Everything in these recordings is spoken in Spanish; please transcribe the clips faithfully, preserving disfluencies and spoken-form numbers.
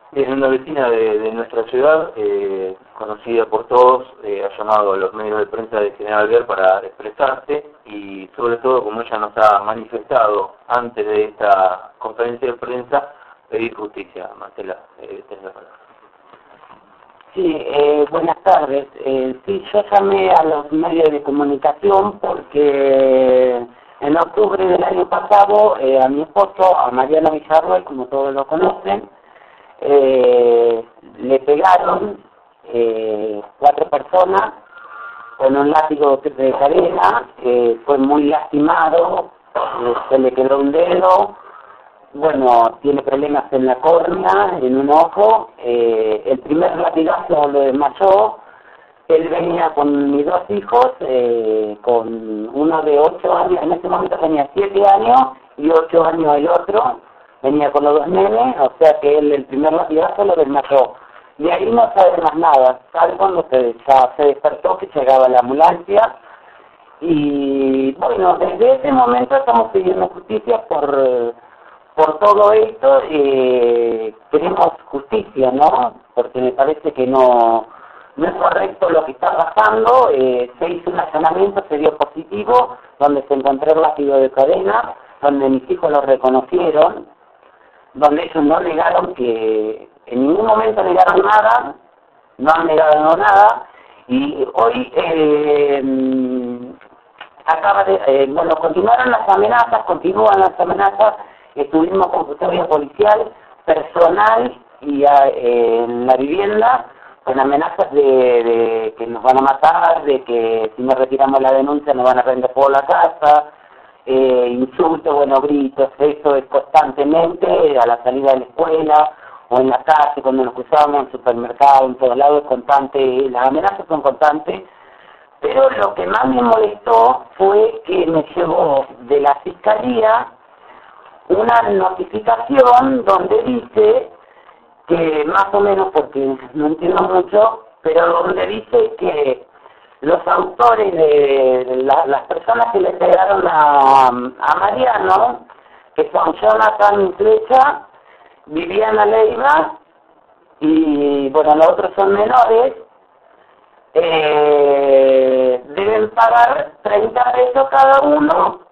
Bien, una vecina de, de nuestra ciudad, eh, conocida por todos, eh, ha llamado a los medios de prensa de General Alvear para expresarse y sobre todo, como ella nos ha manifestado antes de esta conferencia de prensa, pedir justicia. Marcela, eh, tenés la palabra. Sí, eh, buenas tardes. Eh, sí, yo llamé a los medios de comunicación porque en octubre del año pasado eh, a mi esposo, a Mariano Villarroel, como todos lo conocen, eh, le pegaron eh, cuatro personas con un látigo de cadena, eh, fue muy lastimado, eh, se le quedó un dedo. Bueno, tiene problemas en la córnea, en un ojo. Eh, el primer latigazo lo desmayó. Él venía con mis dos hijos, eh, con uno de ocho años, en ese momento tenía siete años y ocho años el otro. Venía con los dos nenes, o sea que él el primer latigazo lo desmayó. Y ahí no sabe más nada, sabe cuando se, ya se despertó que llegaba la ambulancia. Y bueno, desde ese momento estamos pidiendo justicia por... Por todo esto, eh, queremos justicia, ¿no? Porque me parece que no, no es correcto lo que está pasando. Eh, se hizo un allanamiento, se dio positivo, donde se encontró el látigo de cadena, donde mis hijos lo reconocieron, donde ellos no negaron que, en ningún momento negaron nada, no han negado nada, y hoy eh, acaba de, eh, bueno, continuaron las amenazas, continúan las amenazas. Estuvimos con custodia policial, personal y eh, en la vivienda con amenazas de, de que nos van a matar, de que si no retiramos la denuncia nos van a prender fuego la casa, eh, insultos, bueno, gritos, eso es constantemente a la salida de la escuela o en la calle, cuando nos cruzamos en el supermercado, en todos lados es constante, las amenazas son constantes. Pero lo que más me molestó fue que me llegó de la fiscalía una notificación donde dice que más o menos, porque no entiendo mucho, pero donde dice que los autores de la, las personas que le pegaron a, a Mariano, que son Jonathan Flecha, Viviana Leiva y bueno, los otros son menores, eh, deben pagar treinta pesos cada uno.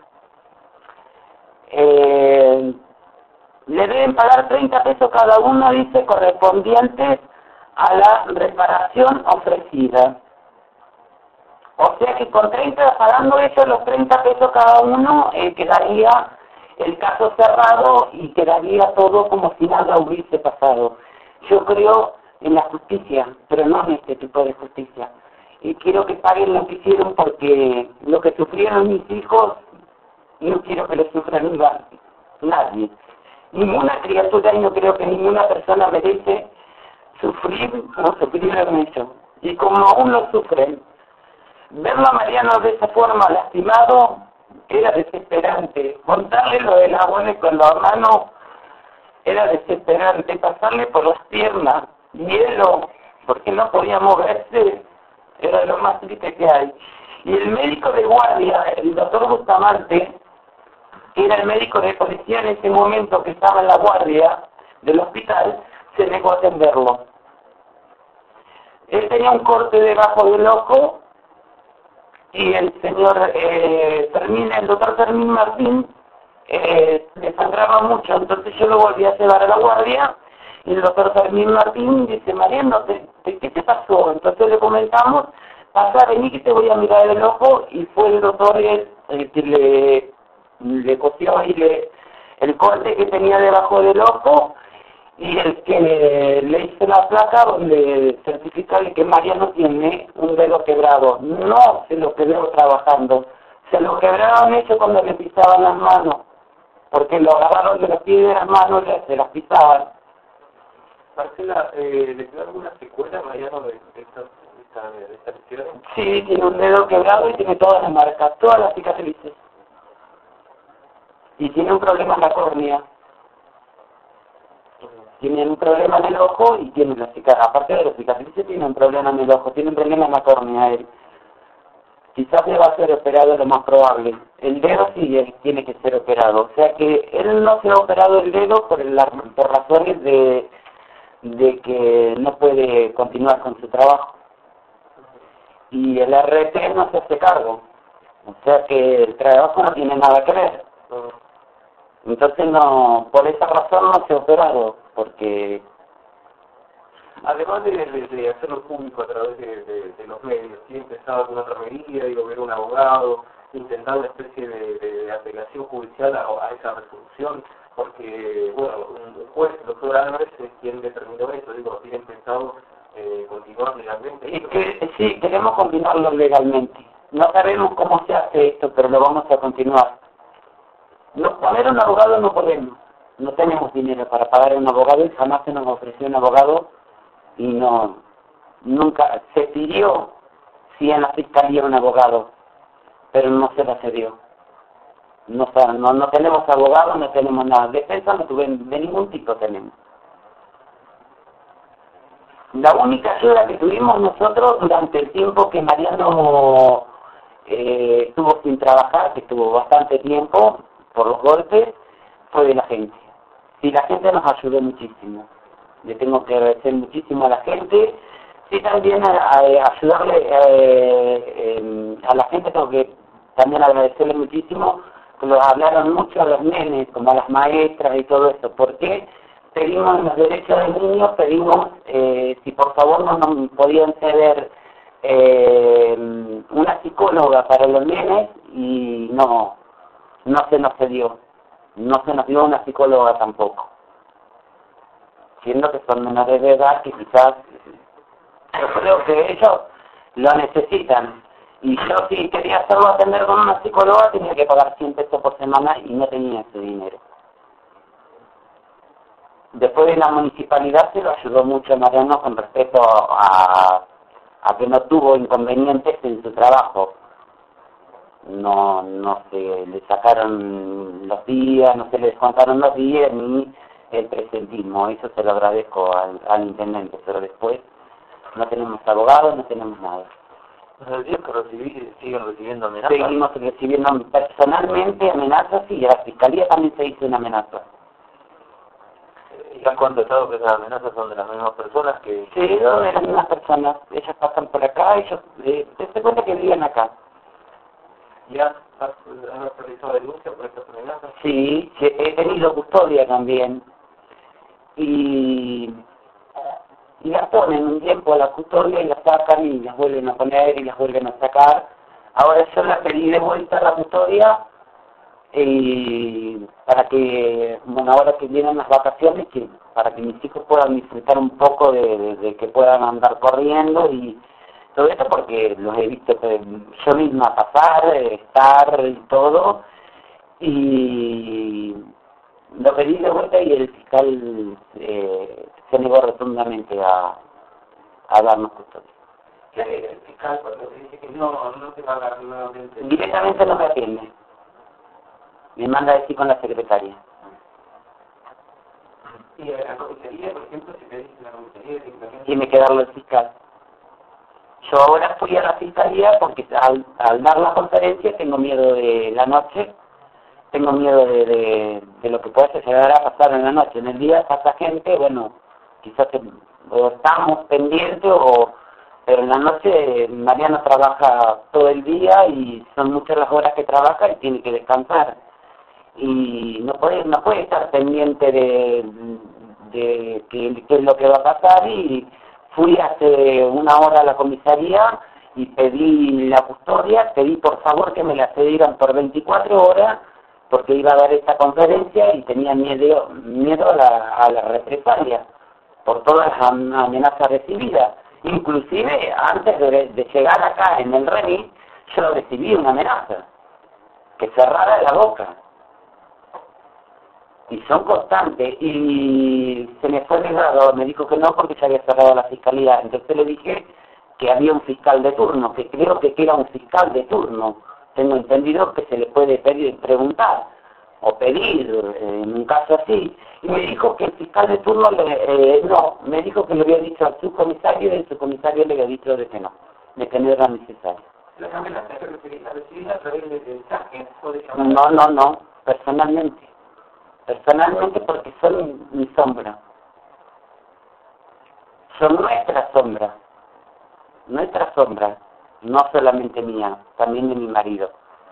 Eh, le deben pagar treinta pesos cada uno, dice, correspondientes a la reparación ofrecida. O sea que con treinta, pagando eso, los treinta pesos cada uno, eh, quedaría el caso cerrado y quedaría todo como si nada hubiese pasado. Yo creo en la justicia, pero no en este tipo de justicia. Y quiero que paguen lo que hicieron, porque lo que sufrieron mis hijos no quiero que lo sufran nadie. Ninguna criatura, y no creo que ninguna persona merece sufrir como sufrieron ellos. Y como aún lo sufren, verlo a Mariano de esa forma lastimado era desesperante. Contarle lo del abuelo con la mano era desesperante. Pasarle por las piernas, hielo, porque no podía moverse, era lo más triste que hay. Y el médico de guardia, el doctor Bustamante, que era el médico de policía en ese momento que estaba en la guardia del hospital, se negó a atenderlo. Él tenía un corte debajo del ojo y el señor eh, Fermín, el doctor Fermín Martín, eh, le sangraba mucho, entonces yo lo volví a llevar a la guardia y el doctor Fermín Martín dice: Mariano, ¿qué te pasó? Entonces le comentamos: pasa, vení que te voy a mirar el ojo, y fue el doctor el, el que le le cosió ahí le, el corte que tenía debajo del ojo y el que le, le hizo la placa donde certifica que Mariano tiene un dedo quebrado. No se lo quebró trabajando, se lo quebraron ellos cuando le pisaban las manos, porque lo agarraron de los pies y de las manos y se las pisaban. Marcela, eh, ¿le quedó alguna secuela a Mariano de esta, de esta, de esta lesión? Sí, tiene un dedo quebrado y tiene todas las marcas, todas las cicatrices. Y tiene un problema en la córnea. Tiene un problema en el ojo y tiene la cicatriz. Aparte de las cicatrices, tiene un problema en el ojo, tiene un problema en la córnea él. Quizás le va a ser operado, lo más probable. El dedo sí él tiene que ser operado. O sea que él no se ha operado el dedo por, el, por razones de de que no puede continuar con su trabajo. Y el R T no se hace cargo. O sea que el trabajo no tiene nada que ver. Entonces no, por esa razón no se ha operado, porque... Además de, de, de hacerlo público a través de, de, de los medios, ¿sí? Pensaba con otra medida, digo, ver un abogado, intentar una especie de, de, de apelación judicial a, a esa resolución, porque, bueno, un juez, el doctor Álvarez, es quien determinó eso, digo, ¿tienen pensado eh, continuar legalmente? Es que, sí, queremos continuarlo legalmente. No sabemos cómo se hace esto, pero lo vamos a continuar. No, poner un abogado no podemos. No tenemos dinero para pagar a un abogado y jamás se nos ofreció un abogado y no, nunca se pidió si en la fiscalía un abogado, pero no se lo cedió. No, no, no tenemos abogado, no tenemos nada. Defensa no tuve, de ningún tipo tenemos. La única ayuda que tuvimos nosotros durante el tiempo que Mariano eh, estuvo sin trabajar, que estuvo bastante tiempo por los golpes, fue de la gente. Sí, la gente nos ayudó muchísimo. Le tengo que agradecer muchísimo a la gente. Sí, también a, a, a ayudarle eh, eh, a la gente, tengo que también agradecerle muchísimo, que los hablaron mucho a los nenes, como a las maestras y todo eso. ¿Por qué? Pedimos los derechos de niños, pedimos eh, si por favor no nos podían ceder eh, una psicóloga para los nenes y no, no se nos cedió. No se nos dio una psicóloga tampoco. Siendo que son menores de edad que quizás, yo creo que ellos lo necesitan. Y yo si quería hacerlo atender con una psicóloga tenía que pagar cien pesos por semana y no tenía ese dinero. Después de la municipalidad se lo ayudó mucho Mariano con respecto a, a que no tuvo inconvenientes en su trabajo. No, no se le sacaron los días, no se le descontaron los días ni el presentismo. Eso se lo agradezco al, al intendente, pero después no tenemos abogados, no tenemos nada. ¿Los días que recibí siguen recibiendo amenazas? Seguimos recibiendo personalmente amenazas y a la fiscalía también se hizo una amenaza. ¿Y has contestado que esas amenazas son de las mismas personas que...? Sí, son de las mismas personas. Ellas pasan por acá, ellos eh, se cuenta que viven acá. ¿Ya has, has realizado denuncia por estas amenazas? Sí, he tenido custodia también. Y, y las ponen un tiempo a la custodia y las sacan y las vuelven a poner y las vuelven a sacar. Ahora yo las pedí de vuelta a la custodia y para que, bueno, ahora que vienen las vacaciones, que para que mis hijos puedan disfrutar un poco de, de, de que puedan andar corriendo y todo esto, porque los he visto yo misma pasar, estar y todo, y lo pedí de vuelta y el fiscal eh, se negó rotundamente a, a darnos custodia. ¿Qué hace el fiscal cuando te dice que no, no te va a dar nuevamente? Directamente no me atiende. Me manda a decir con la secretaria. Y a la comisaría, por ejemplo, si te dice la comisaría, simplemente... Tiene que darlo el fiscal. Yo ahora fui a la fiscalía porque al, al dar la conferencia tengo miedo de la noche, tengo miedo de, de, de lo que puede llegar a pasar en la noche. En el día pasa gente, bueno, quizás o estamos pendientes, o, pero en la noche Mariano trabaja todo el día y son muchas las horas que trabaja y tiene que descansar. Y no puede, no puede estar pendiente de, de qué es lo que va a pasar. Y fui hace una hora a la comisaría y pedí la custodia, pedí por favor que me la cedieran por veinticuatro horas porque iba a dar esta conferencia y tenía miedo, miedo a la, a la represalia por todas las amenazas recibidas. Inclusive antes de, de llegar acá en el remis yo recibí una amenaza, que cerrara la boca. Y son constantes, y se me fue negado, me dijo que no porque se había cerrado la fiscalía. Entonces le dije que había un fiscal de turno, que creo que era un fiscal de turno. Tengo entendido que se le puede pedir, preguntar o pedir eh, en un caso así. Y me dijo que el fiscal de turno, le, eh, no, me dijo que le había dicho al subcomisario y el subcomisario le había dicho de que no, de que no era necesario. ¿Las amenazas que recibí a través de mensajes o de llamadas? No, no, no, personalmente. Personalmente porque son mi sombra. son nuestras sombras, nuestras sombras, no solamente mía, también de mi marido.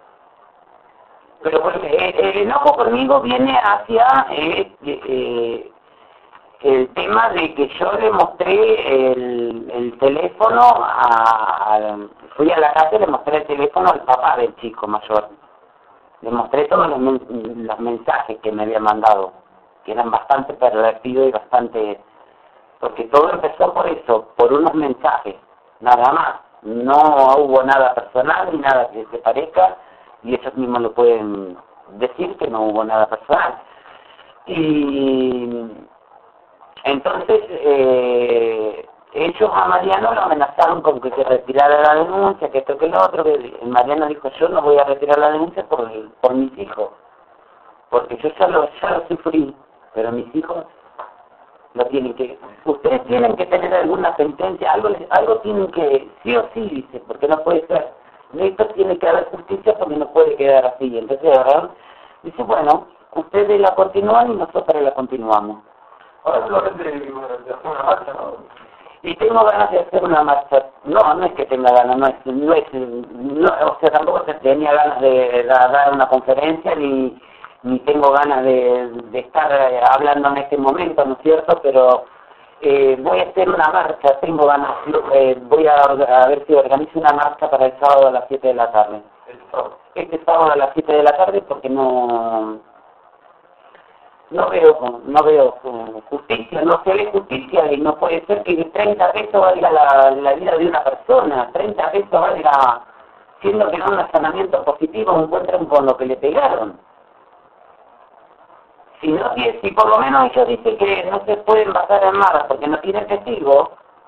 Pero porque el, el enojo conmigo viene hacia eh, eh, el tema de que yo le mostré el, el teléfono, a, a, fui a la casa y le mostré el teléfono al papá del chico mayor. Le mostré todos los, men los mensajes que me había mandado, que eran bastante pervertidos y bastante... Porque todo empezó por eso, por unos mensajes, nada más. No hubo nada personal ni nada que se parezca, y ellos mismos lo pueden decir que no hubo nada personal. Y entonces eh, ellos a Mariano lo amenazaron con que se retirara la denuncia, que esto que lo otro, que Mariano dijo: yo no voy a retirar la denuncia por, por mis hijos, porque yo ya lo, ya lo sufrí, pero mis hijos lo tienen que, ustedes tienen que tener alguna sentencia, algo, algo tienen que, sí o sí, dice, porque no puede ser, esto tiene que haber justicia porque no puede quedar así. Entonces, ¿verdad? Dice, bueno, ustedes la continúan y nosotros la continuamos. Ahora solamente de una marcha, ¿no? Y tengo ganas de hacer una marcha. No, no es que tenga ganas, no es, no es, no, o sea, tampoco tenía ganas de, de dar una conferencia, ni, ni tengo ganas de, de estar hablando en este momento, ¿no es cierto? Pero eh, voy a hacer una marcha, tengo ganas, eh, voy a, a ver si organizo una marcha para el sábado a las siete de la tarde. El sábado. Este sábado a las siete de la tarde, porque no... No veo, no veo justicia, no se ve justicia, y no puede ser que treinta pesos valga la, la vida de una persona, treinta pesos valga, siendo que no un allanamiento positivo, encuentran con lo que le pegaron. Si no, si, si por lo menos ellos dicen que no se pueden basar en nada porque no tienen testigos,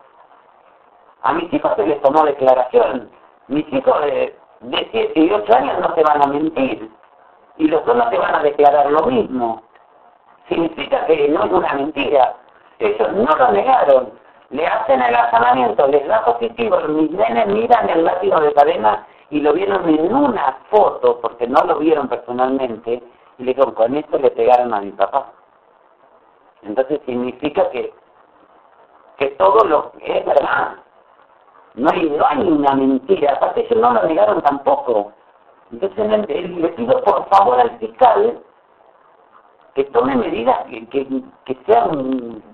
a mis hijos se les tomó declaración. Mis hijos de, de siete y ocho años no te van a mentir, y los dos no te van a declarar lo mismo. Significa que no es una mentira. Ellos no lo negaron. Le hacen el allanamiento, les da positivo. Mis nenes miran el látigo de cadena y lo vieron en una foto, porque no lo vieron personalmente, y le dijeron, con esto le pegaron a mi papá. Entonces significa que, que todo lo es verdad. No hay, no hay una mentira. Aparte ellos no lo negaron tampoco. Entonces le, le pido por favor al fiscal que tome medidas que, que, que sean,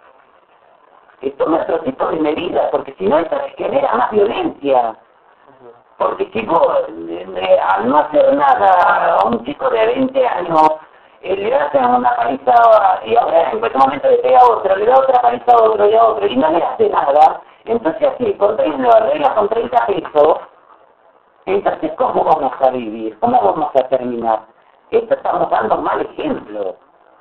que tome otro tipo de medidas, porque si no esto genera más violencia. Porque si vos, eh, al no hacer nada a un chico de veinte años, eh, le hacen una paliza y ahora en cualquier momento le pega a otro, le da otra paliza a otro y a otro, y no le hace nada, entonces así, con treinta reglas, con treinta pesos, entonces ¿cómo vamos a vivir? ¿Cómo vamos a terminar? Esto estamos dando mal ejemplo.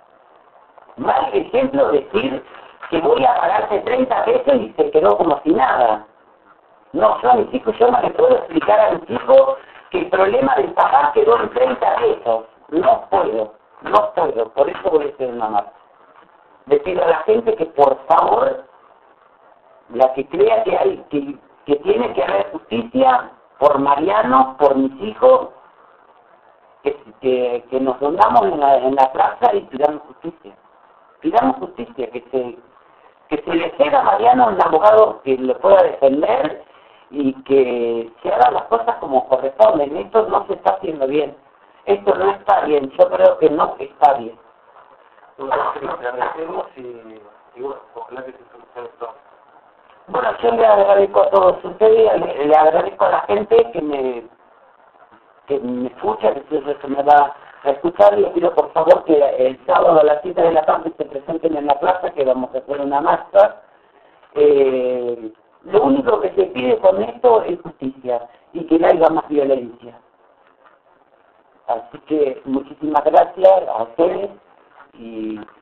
Mal ejemplo decir que voy a pagarte treinta pesos y se quedó como si nada. No, yo a mis hijos, yo no le puedo explicar a mis hijos que el problema del papá quedó en treinta pesos. No puedo, no puedo. Por eso voy a hacer una marcha. Decirle a la gente que por favor, la que crea que hay, que, que tiene que haber justicia por Mariano, por mis hijos, Que, que, que nos donamos en la, en la plaza y pidamos justicia. Pidamos justicia, que se, que se le ceda a Mariano un abogado que le pueda defender y que se hagan las cosas como corresponden. Esto no se está haciendo bien. Esto no está bien. Yo creo que no está bien. Entonces, le agradecemos y, y bueno, ojalá que se solucione todo. Bueno, yo le agradezco a todos ustedes, le, le agradezco a la gente que me que me escucha, que se me va a escuchar. Les pido por favor que el sábado a las siete de la tarde se presenten en la plaza, que vamos a hacer una marcha. Eh, lo único que se pide con esto es justicia y que no haya más violencia. Así que muchísimas gracias a ustedes y